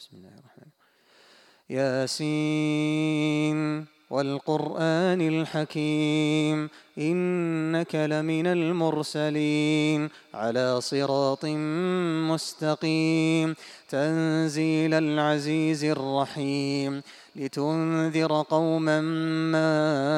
بسم الله الرحمن الرحيم. ياسين والقرآن الحكيم إنك لمن المرسلين على صراط مستقيم تنزيل العزيز الرحيم لتنذر قوما ما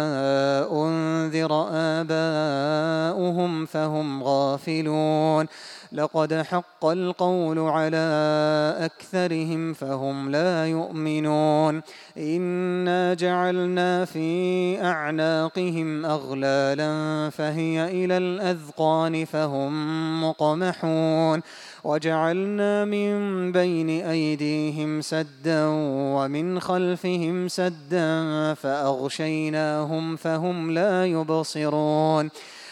أنذر آباؤهم فهم غافلون لقد حق القول على أكثرهم فهم لا يؤمنون إنا جعلنا في أعناقهم أغلالا فهي إلى الأذقان فهم مقمحون وجعلنا من بين أيديهم سدا ومن خلفهم سدا فأغشيناهم فهم لا يبصرون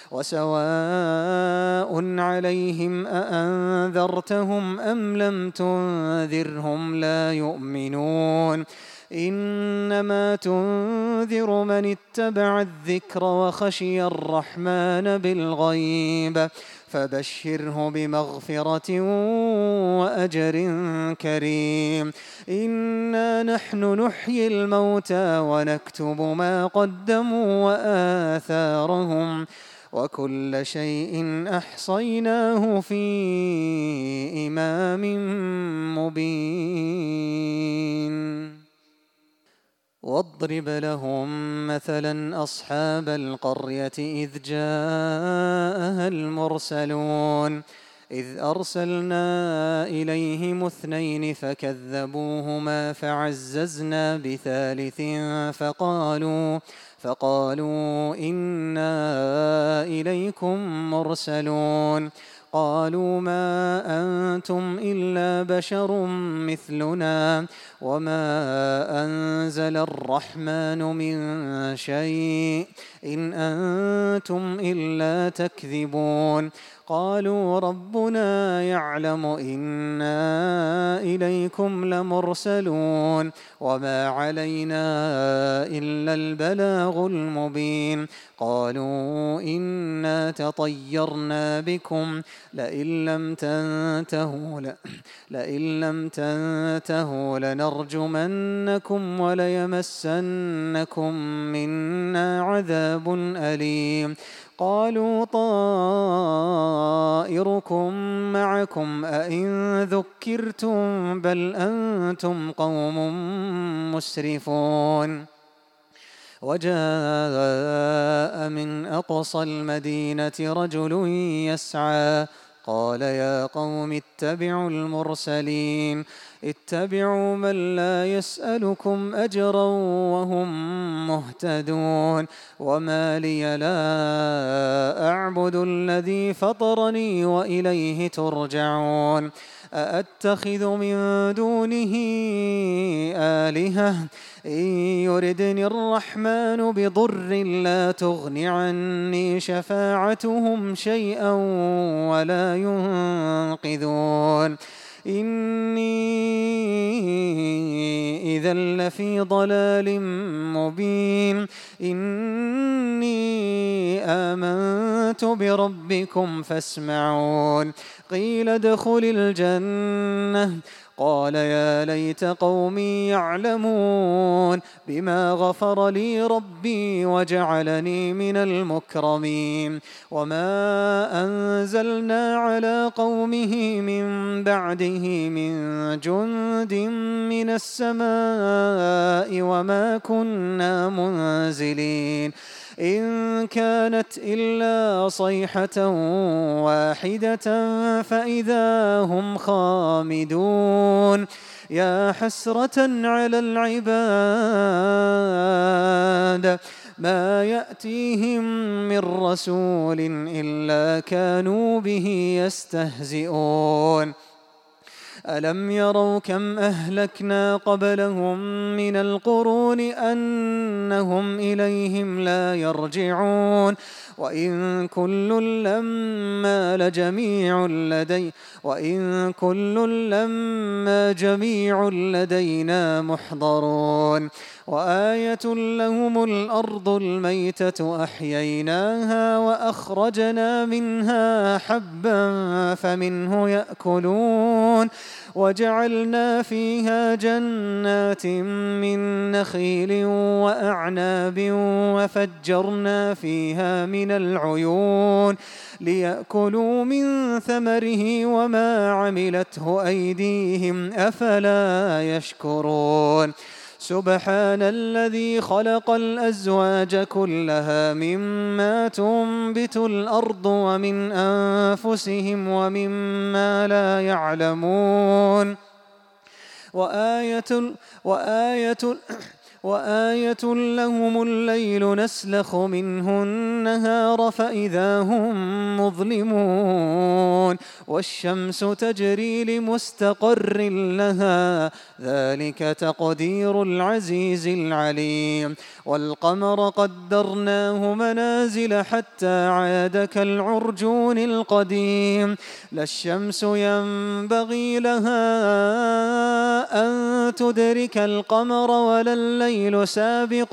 وسواء عليهم أأنذرتهم أم لم تنذرهم لا يؤمنون إنما تنذر من اتبع الذكر وخشي الرحمن بالغيب فبشره بمغفرة وأجر كريم إنا نحن نحيي الموتى ونكتب ما قدموا وآثارهم وكل شيء أحصيناه في إمام مبين واضرب لهم مثلا أصحاب القرية إذ جاءها المرسلون إذ أرسلنا إليهم 2 فكذبوهما فعززنا بثالث فقالوا إنا إليكم مرسلون قالوا ما أنتم إلا بشر مثلنا وما أنزل الرحمن من شيء إن أنتم إلا تكذبون قالوا ربنا يعلم إنا إليكم لمرسلون وما علينا إلا البلاغ المبين قالوا إنا تطيرنا بكم لئن لم تنتهوا لنرجمنكم وليمسنكم منا عذاب أليم قالوا طائركم معكم أئن ذكرتم بل أنتم قوم مسرفون وجاء من أقصى المدينة رجل يسعى قال يا قوم اتبعوا المرسلين اتبعوا من لا يسألكم أجرا وهم مهتدون وما لي لا أعبد الذي فطرني وإليه ترجعون أأتخذ من دونه آلهة إن يردني الرحمن بضر لا تغن عني شفاعتهم شيئا ولا ينقذون إني إذا لفي ضلال مبين إني آمنت بربكم فاسمعون قيل ادخل الجنة قال يا ليت قومي يعلمون بما غفر لي ربي وجعلني من المكرمين وما أنزلنا على قومه من بعده من جند من السماء وما كنا منزلين إن كانت إلا صيحة واحدة فإذا هم خامدون يا حسرة على العباد ما يأتيهم من رسول إلا كانوا به يستهزئون ألم يروا كم أهلكنا قبلهم من القرون أنهم إليهم لا يرجعون وإن كل لما جميع لدينا محضرون وآية لهم الأرض الميتة أحييناها وأخرجنا منها حبا فمنه يأكلون وجعلنا فيها جنات من نخيل وأعناب وفجرنا فيها من العيون ليأكلوا من ثمره وما عملته أيديهم أفلا يشكرون سبحان الذي خلق الأزواج كلها مما تنبت الأرض ومن أنفسهم ومما لا يعلمون وآية لهم الليل نسلخ منه النهار فإذا هم مظلمون والشمس تجري لمستقر لها ذلك تقدير العزيز العليم والقمر قدرناه منازل حتى عاد كالعرجون القديم لا الشمس ينبغي لها أن تدرك القمر ولا الليل سابق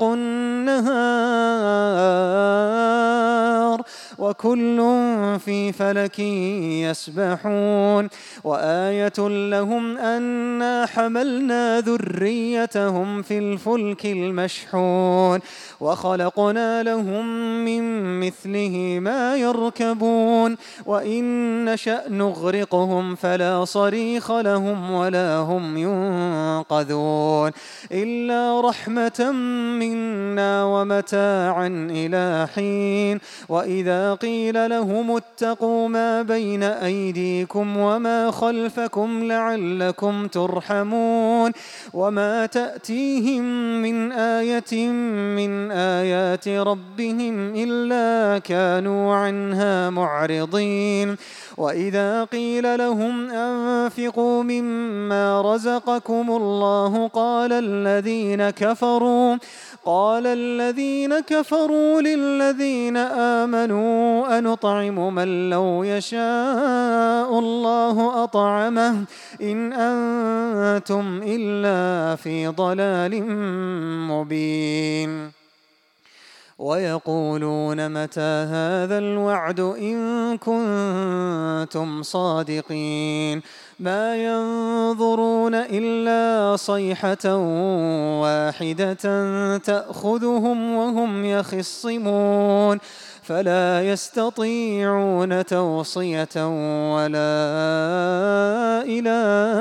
النهار وكل في فلك يسبحون وآية لهم أنا حملنا ذريتهم في الفلك المشحون وخلقنا لهم من مثله ما يركبون وإن نشأ نغرقهم فلا صريخ لهم ولا هم ينقذون إلا رحمة منا ومتاعا إلى حين وإذا قيل لهم اتقوا ما بين أيديكم وما خلفكم لعلكم ترحمون وما تأتيهم من آية من آيات ربهم إلا كانوا عنها معرضين وإذا قيل لهم أنفقوا مما رزقكم الله قال الذين كفروا للذين آمنوا أنطعم من لو يشاء الله أطعمه إن أنتم إلا في ضلال مبين ويقولون متى هذا الوعد إن كنتم صادقين ما ينظرون إلا صيحة واحدة تأخذهم وهم يخصمون فلا يستطيعون توصية ولا إلى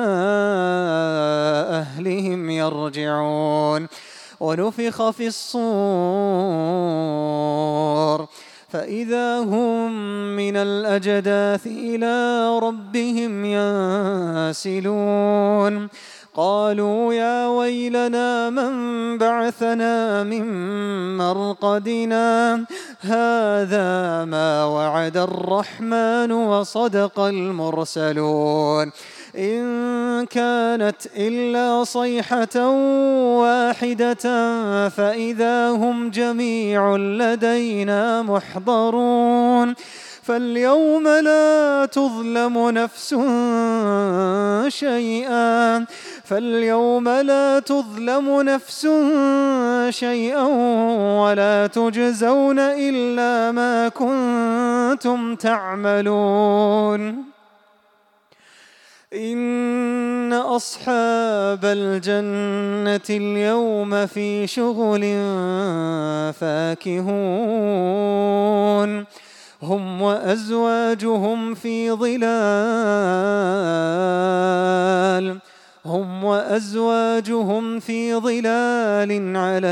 أهلهم يرجعون ونفخ في الصور فإذا هم من الأجداث إلى ربهم ينسلون قالوا يا ويلنا من بعثنا من مرقدنا هذا ما وعد الرحمن وصدق المرسلون إن كانت إلا صيحة واحدة فإذا هم جميع لدينا محضرون فاليوم لا تظلم نفس شيئا ولا تجزون إلا ما كنتم تعملون إن أصحاب الجنة اليوم في شغل فاكهون هم وأزواجهم في ظلال على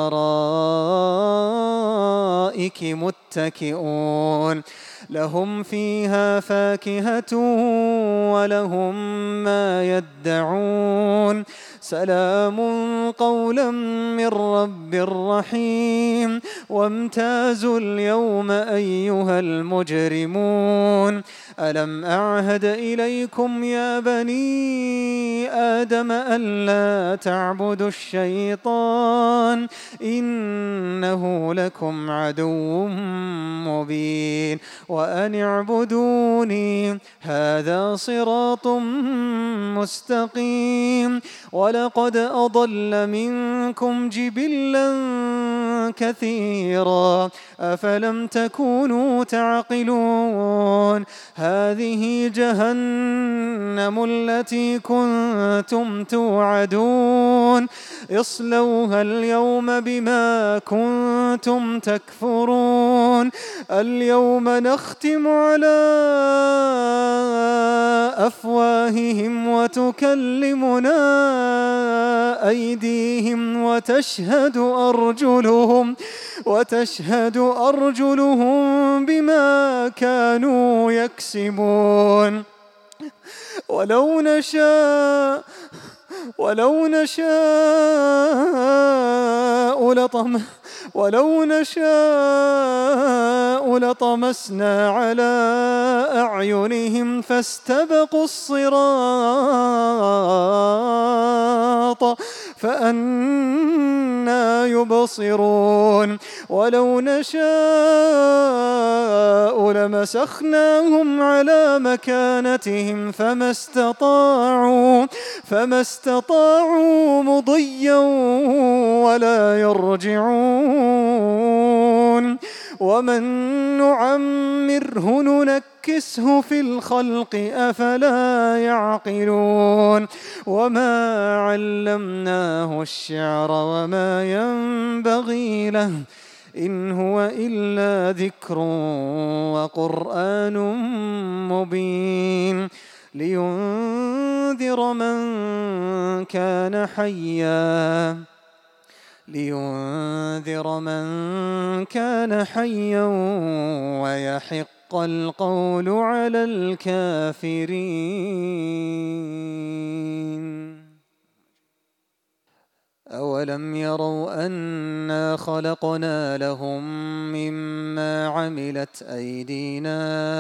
الأرائك متكئون لهم فيها فاكهة ولهم ما يدعون سلام قولا من رب رحيم وامتازوا اليوم أيها المجرمون ألم أعهد إليكم يا بني آدم ألا تعبدوا الشيطان إنه لكم عدو مبين وأن اعبدوني هذا صراط مستقيم ولقد أضل منكم جبلا كثيرا أفلم تكونوا تعقلون هذه جهنم التي كنتم توعدون اصلوها اليوم بما كنتم تكفرون اليوم نختم على أفواههم وتكلمنا أيديهم وتشهد أرجلهم بما كانوا يكسبون ولو نشاء لطمسنا على أعينهم فاستبقوا الصراط فأنى يبصرون ولو نشاء لمسخناهم على مكانتهم فما استطاعوا مضيا ولا يرجعون ومن نعمره ننكسه في الخلق أفلا يعقلون وما علمناه الشعر وما ينبغي له إن هو إلا ذكر وقرآن مبين لينذر من كان حيا ويحق القول على الكافرين أولم يروا أنا خلقنا لهم مما عملت أيدينا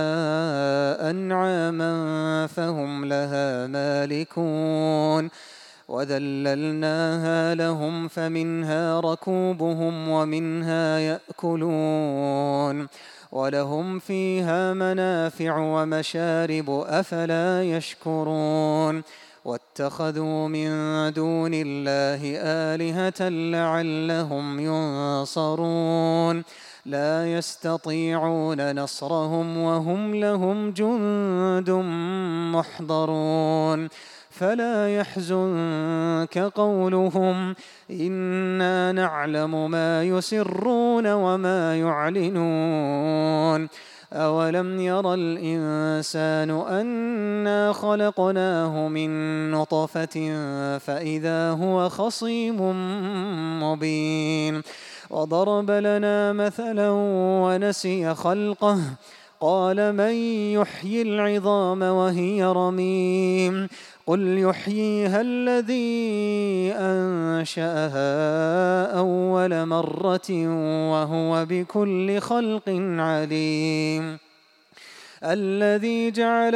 أنعاما فهم لها مالكون وذللناها لهم فمنها ركوبهم ومنها يأكلون ولهم فيها منافع ومشارب أفلا يشكرون واتخذوا من دون الله آلهة لعلهم ينصرون لا يستطيعون نصرهم وهم لهم جند محضرون فلا يحزنك قولهم إنا نعلم ما يسرون وما يعلنون أولم ير الإنسان أنا خلقناه من نطفة فإذا هو خصيم مبين وضرب لنا مثلا ونسي خلقه قال من يحيي العظام وهي رميم قل يحييها الذي أنشأها أول مرة وهو بكل خلق عليم الذي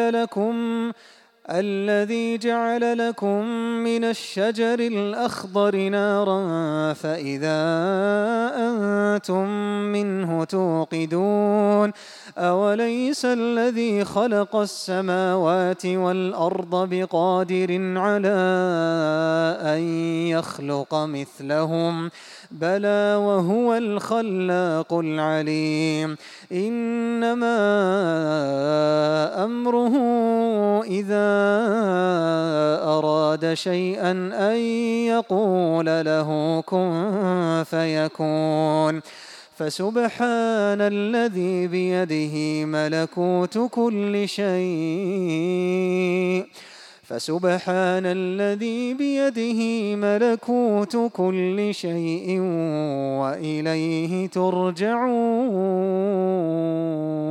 جعل لكم من الشجر الأخضر نارا فإذا أنتم منه توقدون أوليس الذي خلق السماوات والأرض بقادر على أن يخلق مثلهم بلى وهو الخلاق العليم إنما أمره إذا أراد شيئا أن يقول له كن فيكون فسبحان الذي بيده ملكوت كل شيء وإليه ترجعون.